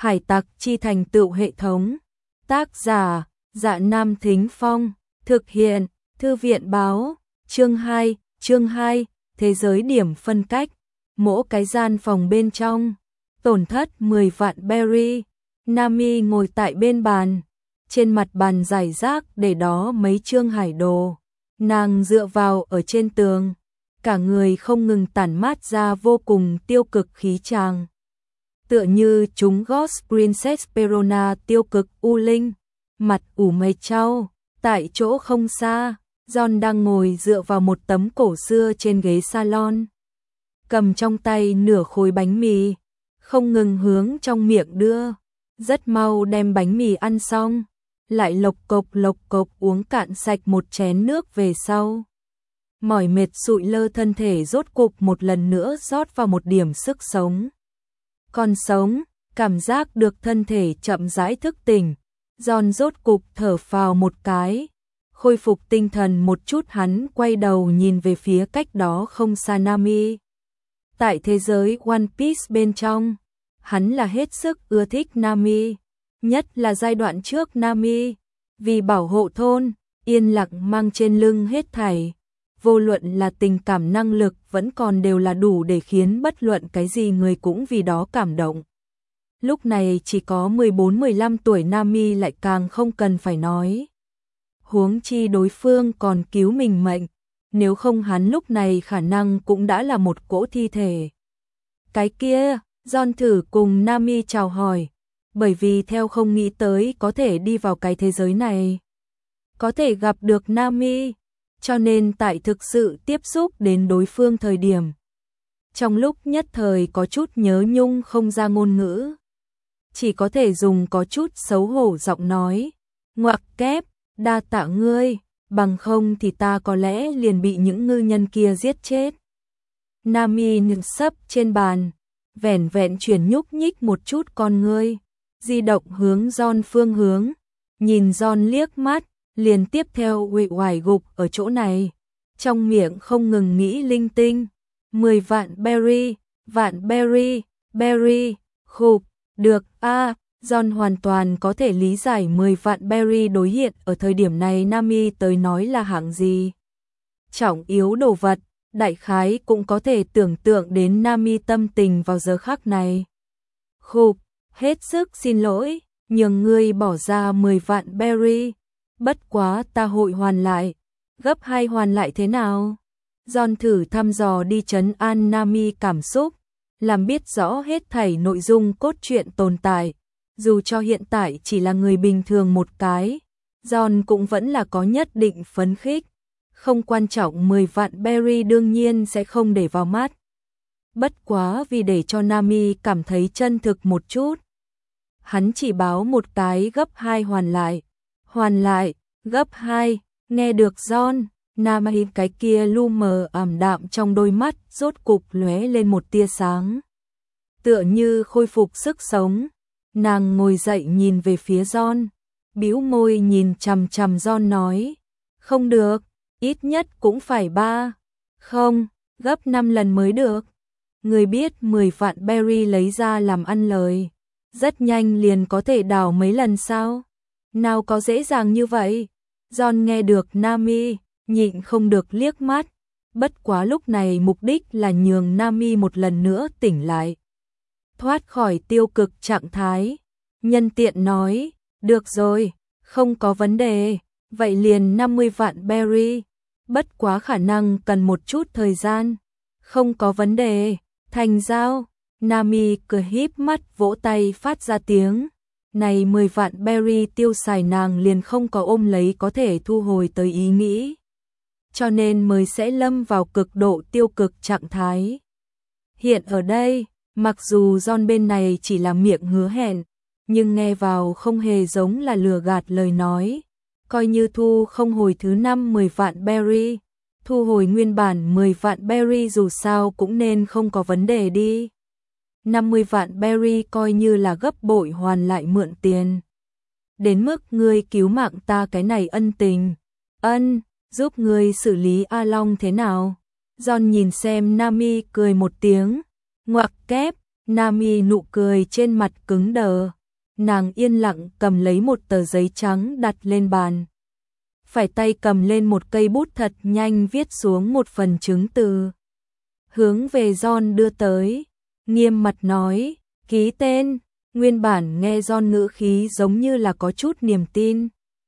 Hải tặc chi thành tựu hệ thống. Tác giả, Dạ Nam Thính Phong. Thực hiện, Thư viện Báo. Chương 2, Thế giới điểm phân cách. Mỗi cái gian phòng bên trong. Tổn thất 10 vạn berry. Nami ngồi tại bên bàn. Trên mặt bàn rải rác để đó mấy chương hải đồ. Nàng dựa vào ở trên tường. Cả người không ngừng tản mát ra vô cùng tiêu cực khí tràng. Tựa như chúng Ghost Princess Perona tiêu cực u linh. Mặt ủ mây trao. Tại chỗ không xa, John đang ngồi dựa vào một tấm cổ xưa trên ghế salon. Cầm trong tay nửa khối bánh mì, không ngừng hướng trong miệng đưa. Rất mau đem bánh mì ăn xong, lại lộc cộc uống cạn sạch một chén nước về sau. Mỏi mệt sụi lơ thân thể rốt cục một lần nữa rót vào một điểm sức sống. Còn sống, cảm giác được thân thể chậm rãi thức tỉnh. John rốt cục thở phào một cái, khôi phục tinh thần một chút, hắn quay đầu nhìn về phía cách đó không xa Nami. Tại thế giới One Piece bên trong, hắn là hết sức ưa thích Nami, nhất là giai đoạn trước Nami, vì bảo hộ thôn, yên lặng mang trên lưng hết thảy, vô luận là tình cảm năng lực vẫn còn đều là đủ để khiến bất luận cái gì người cũng vì đó cảm động. Lúc này chỉ có 14-15 tuổi Nami lại càng không cần phải nói. Huống chi đối phương còn cứu mình mệnh, nếu không hắn lúc này khả năng cũng đã là một cỗ thi thể. Cái kia, John thử cùng Nami chào hỏi, bởi vì theo không nghĩ tới có thể đi vào cái thế giới này. Có thể gặp được Nami, cho nên tại thực sự tiếp xúc đến đối phương thời điểm. Trong lúc nhất thời có chút nhớ nhung không ra ngôn ngữ. Chỉ có thể dùng có chút xấu hổ giọng nói, ngoặc kép, đa tạ ngươi, bằng không thì ta có lẽ liền bị những ngư nhân kia giết chết. Nami nằm sấp trên bàn, vẻn vẹn chuyển nhúc nhích một chút con ngươi, di động hướng John phương hướng, nhìn John liếc mắt, liền tiếp theo uể oải gục ở chỗ này, trong miệng không ngừng nghĩ linh tinh, 10 vạn berry, khục. Được, John hoàn toàn có thể lý giải 10 vạn berry đối hiện ở thời điểm này Nami tới nói là hạng gì. Trọng yếu đồ vật, đại khái cũng có thể tưởng tượng đến Nami tâm tình vào giờ khắc này. Khục, hết sức xin lỗi, nhường ngươi bỏ ra 10 vạn berry. Bất quá ta hội hoàn lại, gấp 2 hoàn lại thế nào? John thử thăm dò đi trấn an Nami cảm xúc. Làm biết rõ hết thảy nội dung cốt truyện tồn tại, dù cho hiện tại chỉ là người bình thường một cái, John cũng vẫn là có nhất định phấn khích, không quan trọng 10 vạn berry đương nhiên sẽ không để vào mắt. Bất quá vì để cho Nami cảm thấy chân thực một chút, hắn chỉ báo một cái gấp 2 hoàn lại, gấp 2, nghe được John. Nami cái kia lu mờ ảm đạm trong đôi mắt rốt cục lóe lên một tia sáng. Tựa như khôi phục sức sống, nàng ngồi dậy nhìn về phía John, bĩu môi nhìn chằm chằm John nói, không được, ít nhất cũng phải 3, không, gấp 5 lần mới được. Người biết 10 vạn berry lấy ra làm ăn lời, rất nhanh liền có thể đào mấy lần sao? Nào có dễ dàng như vậy? John nghe được Nami, nhịn không được liếc mắt, bất quá lúc này mục đích là nhường Nami một lần nữa tỉnh lại, thoát khỏi tiêu cực trạng thái. Nhân tiện nói, được rồi, không có vấn đề, vậy liền 50 vạn berry, bất quá khả năng cần một chút thời gian, không có vấn đề, thành giao. Nami cười híp mắt vỗ tay phát ra tiếng, này 10 vạn berry tiêu xài nàng liền không có ôm lấy có thể thu hồi tới ý nghĩ. Cho nên mới sẽ lâm vào cực độ tiêu cực trạng thái. Hiện ở đây, mặc dù John bên này chỉ là miệng hứa hẹn, nhưng nghe vào không hề giống là lừa gạt lời nói. Coi như thu không hồi thứ 5 10 vạn berry, thu hồi nguyên bản 10 vạn berry dù sao cũng nên không có vấn đề đi. 50 vạn berry coi như là gấp bội hoàn lại mượn tiền. Đến mức ngươi cứu mạng ta cái này ân tình. Giúp ngươi xử lý A Long thế nào? John nhìn xem Nami cười một tiếng, ngoặc kép, Nami nụ cười trên mặt cứng đờ. Nàng yên lặng cầm lấy một tờ giấy trắng đặt lên bàn. Phải tay cầm lên một cây bút thật nhanh viết xuống một phần chứng từ. Hướng về John đưa tới. Nghiêm mặt nói, ký tên. Nguyên bản nghe John ngữ khí giống như là có chút niềm tin.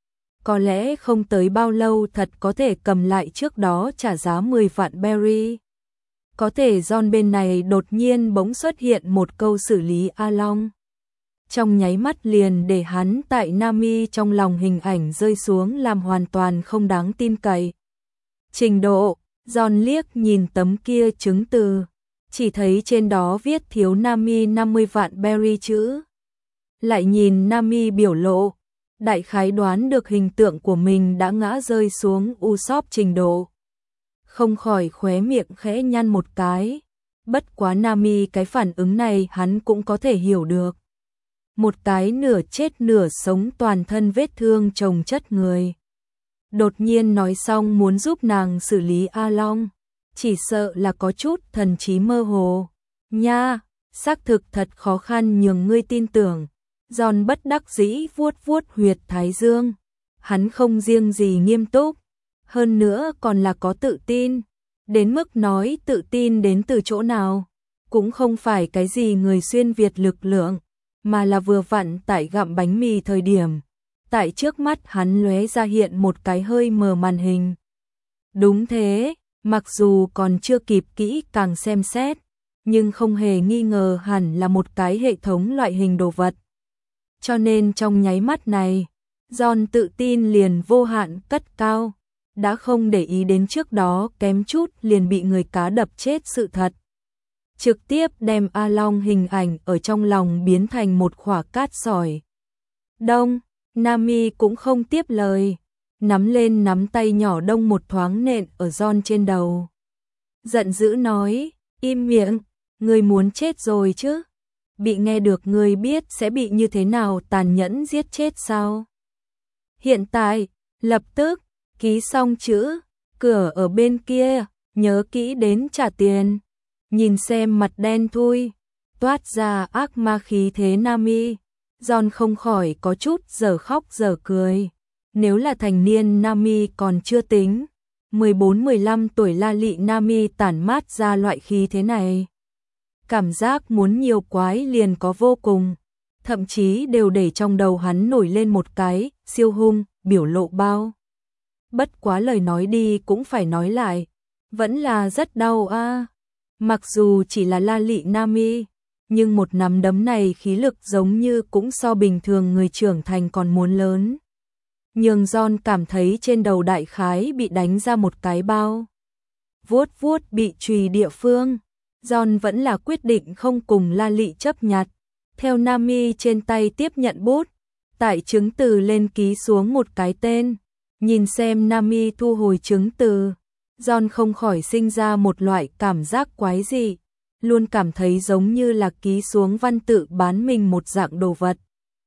Có lẽ không tới bao lâu thật có thể cầm lại trước đó trả giá 10 vạn berry. Có thể John bên này đột nhiên bỗng xuất hiện một câu xử lý A Long. Trong nháy mắt liền để hắn tại Nami trong lòng hình ảnh rơi xuống làm hoàn toàn không đáng tin cậy. Trình độ, John liếc nhìn tấm kia chứng từ. Chỉ thấy trên đó viết thiếu Nami 50 vạn berry chữ. Lại nhìn Nami biểu lộ. Đại khái đoán được hình tượng của mình đã ngã rơi xuống Usopp trình độ. Không khỏi khóe miệng khẽ nhăn một cái. Bất quá Nami cái phản ứng này hắn cũng có thể hiểu được. Một cái nửa chết nửa sống toàn thân vết thương chồng chất người. Đột nhiên nói xong muốn giúp nàng xử lý A Long. Chỉ sợ là có chút thần trí mơ hồ. Nha, xác thực thật khó khăn nhường ngươi tin tưởng. John bất đắc dĩ vuốt vuốt huyệt thái dương. Hắn không riêng gì nghiêm túc, hơn nữa còn là có tự tin. Đến mức nói tự tin đến từ chỗ nào, cũng không phải cái gì người xuyên Việt lực lượng, mà là vừa vặn tại gặm bánh mì thời điểm. Tại trước mắt hắn lóe ra hiện một cái hơi mờ màn hình. Đúng thế, mặc dù còn chưa kịp kỹ càng xem xét, nhưng không hề nghi ngờ hẳn là một cái hệ thống loại hình đồ vật. Cho nên trong nháy mắt này, John tự tin liền vô hạn cất cao, đã không để ý đến trước đó kém chút liền bị người cá đập chết sự thật. Trực tiếp đem A Long hình ảnh ở trong lòng biến thành một khỏa cát sỏi. Đông, Nami cũng không tiếp lời, nắm lên nắm tay nhỏ đông một thoáng nện ở John trên đầu. Giận dữ nói, im miệng, ngươi muốn chết rồi chứ? Bị nghe được ngươi biết sẽ bị như thế nào tàn nhẫn giết chết sao? Hiện tại, lập tức, ký xong chữ, cửa ở bên kia, nhớ kỹ đến trả tiền. Nhìn xem mặt đen thui, toát ra ác ma khí thế Nami, John không khỏi có chút giờ khóc giờ cười. Nếu là thành niên Nami còn chưa tính, 14-15 tuổi La Lị Nami tản mát ra loại khí thế này. Cảm giác muốn nhiều quái liền có vô cùng, thậm chí đều để trong đầu hắn nổi lên một cái siêu hung biểu lộ bao. Bất quá lời nói đi cũng phải nói lại, vẫn là rất đau a. Mặc dù chỉ là La Lị Nami, nhưng một nắm đấm này khí lực giống như cũng so bình thường người trưởng thành còn muốn lớn. Nhường John cảm thấy trên đầu đại khái bị đánh ra một cái bao. Vuốt vuốt bị chùy địa phương, John vẫn là quyết định không cùng La Lị chấp nhặt. Theo Nami trên tay tiếp nhận bút, tại chứng từ lên ký xuống một cái tên. Nhìn xem Nami thu hồi chứng từ, John không khỏi sinh ra một loại cảm giác quái dị, luôn cảm thấy giống như là ký xuống văn tự bán mình một dạng đồ vật.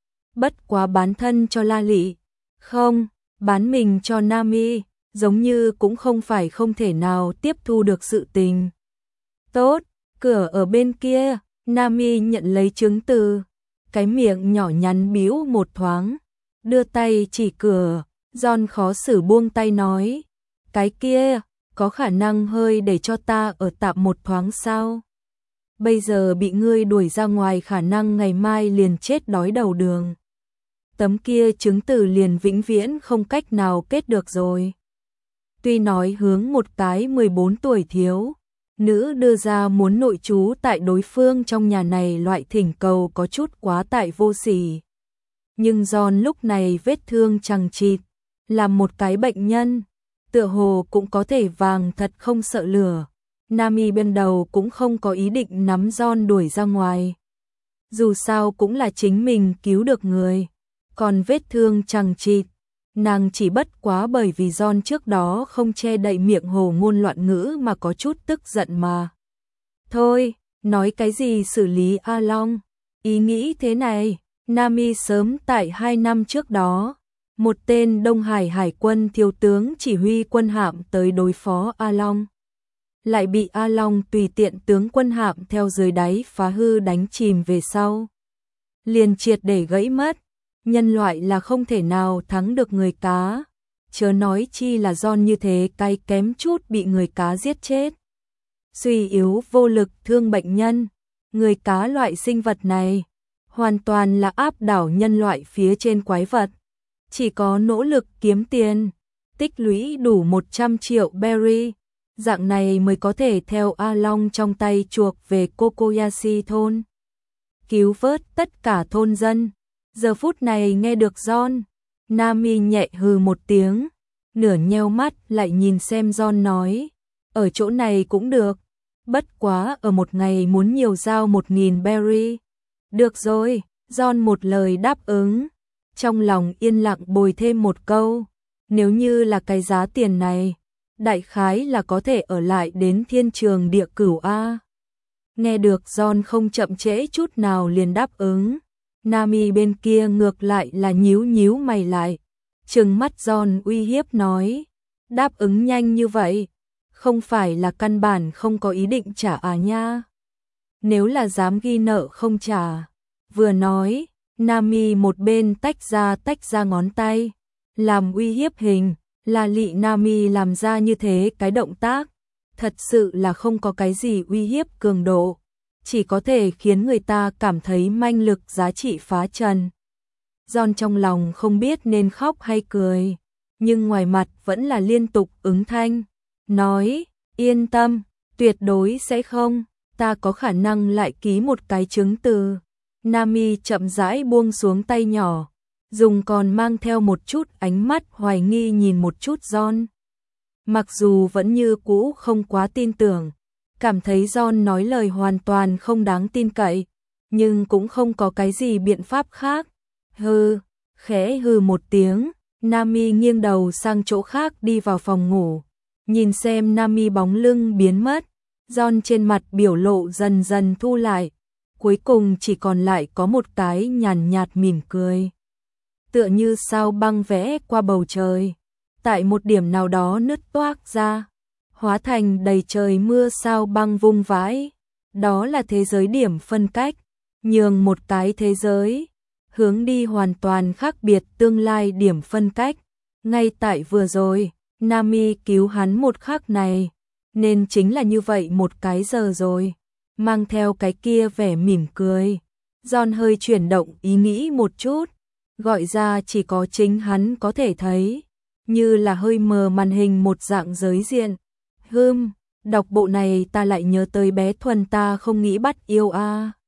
Bất quá bán thân cho La Lị, không, bán mình cho Nami, giống như cũng không phải không thể nào tiếp thu được sự tình. Tốt, cửa ở bên kia, Nami nhận lấy chứng từ, cái miệng nhỏ nhắn bĩu một thoáng, đưa tay chỉ cửa. John khó xử buông tay nói, cái kia, có khả năng hơi để cho ta ở tạm một thoáng sao? Bây giờ bị ngươi đuổi ra ngoài khả năng ngày mai liền chết đói đầu đường. Tấm kia chứng từ liền vĩnh viễn không cách nào kết được rồi. Tuy nói hướng một cái 14 tuổi thiếu nữ đưa ra muốn nội trú tại đối phương trong nhà này loại thỉnh cầu có chút quá tại vô sỉ. Nhưng John lúc này vết thương chằng chịt, làm một cái bệnh nhân, tựa hồ cũng có thể vàng thật không sợ lửa. Nami bên đầu cũng không có ý định nắm John đuổi ra ngoài. Dù sao cũng là chính mình cứu được người, còn vết thương chằng chịt, nàng chỉ bất quá bởi vì John trước đó không che đậy miệng hồ ngôn loạn ngữ mà có chút tức giận mà. Thôi, nói cái gì xử lý A Long, ý nghĩ thế này, Nami sớm tại 2 năm trước đó, một tên Đông Hải Hải quân thiếu tướng chỉ huy quân hạm tới đối phó A Long. lại bị A Long tùy tiện tướng quân hạm theo dưới đáy phá hư đánh chìm về sau. Liền triệt để gãy mất, nhân loại là không thể nào thắng được người cá, chớ nói chi là John như thế cái kém chút bị người cá giết chết. Suy yếu vô lực thương bệnh nhân, người cá loại sinh vật này hoàn toàn là áp đảo nhân loại phía trên quái vật. Chỉ có nỗ lực kiếm tiền, tích lũy đủ 100 triệu berry, dạng này mới có thể theo A Long trong tay chuộc về Kokoyashi thôn, cứu vớt tất cả thôn dân. Giờ phút này nghe được John, Nami nhẹ hừ một tiếng, nửa nheo mắt lại nhìn xem John nói, ở chỗ này cũng được, bất quá ở một ngày muốn nhiều giao 1000 berry. Được rồi, John một lời đáp ứng, trong lòng yên lặng bồi thêm một câu, nếu như là cái giá tiền này, đại khái là có thể ở lại đến thiên trường địa cửu A. Nghe được John không chậm trễ chút nào liền đáp ứng, Nami bên kia ngược lại là nhíu nhíu mày lại, trừng mắt John uy hiếp nói, đáp ứng nhanh như vậy, không phải là căn bản không có ý định trả à nha. Nếu là dám ghi nợ không trả. Vừa nói, Nami một bên tách ra ngón tay, làm uy hiếp hình, là lị Nami làm ra như thế cái động tác, thật sự là không có cái gì uy hiếp cường độ, chỉ có thể khiến người ta cảm thấy manh lực giá trị phá trần. John trong lòng không biết nên khóc hay cười, nhưng ngoài mặt vẫn là liên tục ứng thanh, nói, yên tâm, tuyệt đối sẽ không, ta có khả năng lại ký một cái chứng từ. Nami chậm rãi buông xuống tay nhỏ, dùng còn mang theo một chút ánh mắt hoài nghi nhìn một chút John. Mặc dù vẫn như cũ không quá tin tưởng, cảm thấy John nói lời hoàn toàn không đáng tin cậy, nhưng cũng không có cái gì biện pháp khác. Hừ, khẽ hừ một tiếng, Nami nghiêng đầu sang chỗ khác đi vào phòng ngủ, nhìn xem Nami bóng lưng biến mất, John trên mặt biểu lộ dần dần thu lại, cuối cùng chỉ còn lại có một cái nhàn nhạt mỉm cười. Tựa như sao băng vẽ qua bầu trời, tại một điểm nào đó nứt toác ra, hóa thành đầy trời mưa sao băng vung vãi. Đó là thế giới điểm phân cách, nhường một cái thế giới, hướng đi hoàn toàn khác biệt tương lai điểm phân cách. Ngay tại vừa rồi, Nami cứu hắn một khắc này, nên chính là như vậy một cái giờ rồi, mang theo cái kia vẻ mỉm cười. John hơi chuyển động ý nghĩ một chút, gọi ra chỉ có chính hắn có thể thấy, như là hơi mờ màn hình một dạng giới diện. Đọc bộ này ta lại nhớ tới bé Thuần ta không nghĩ bắt yêu a.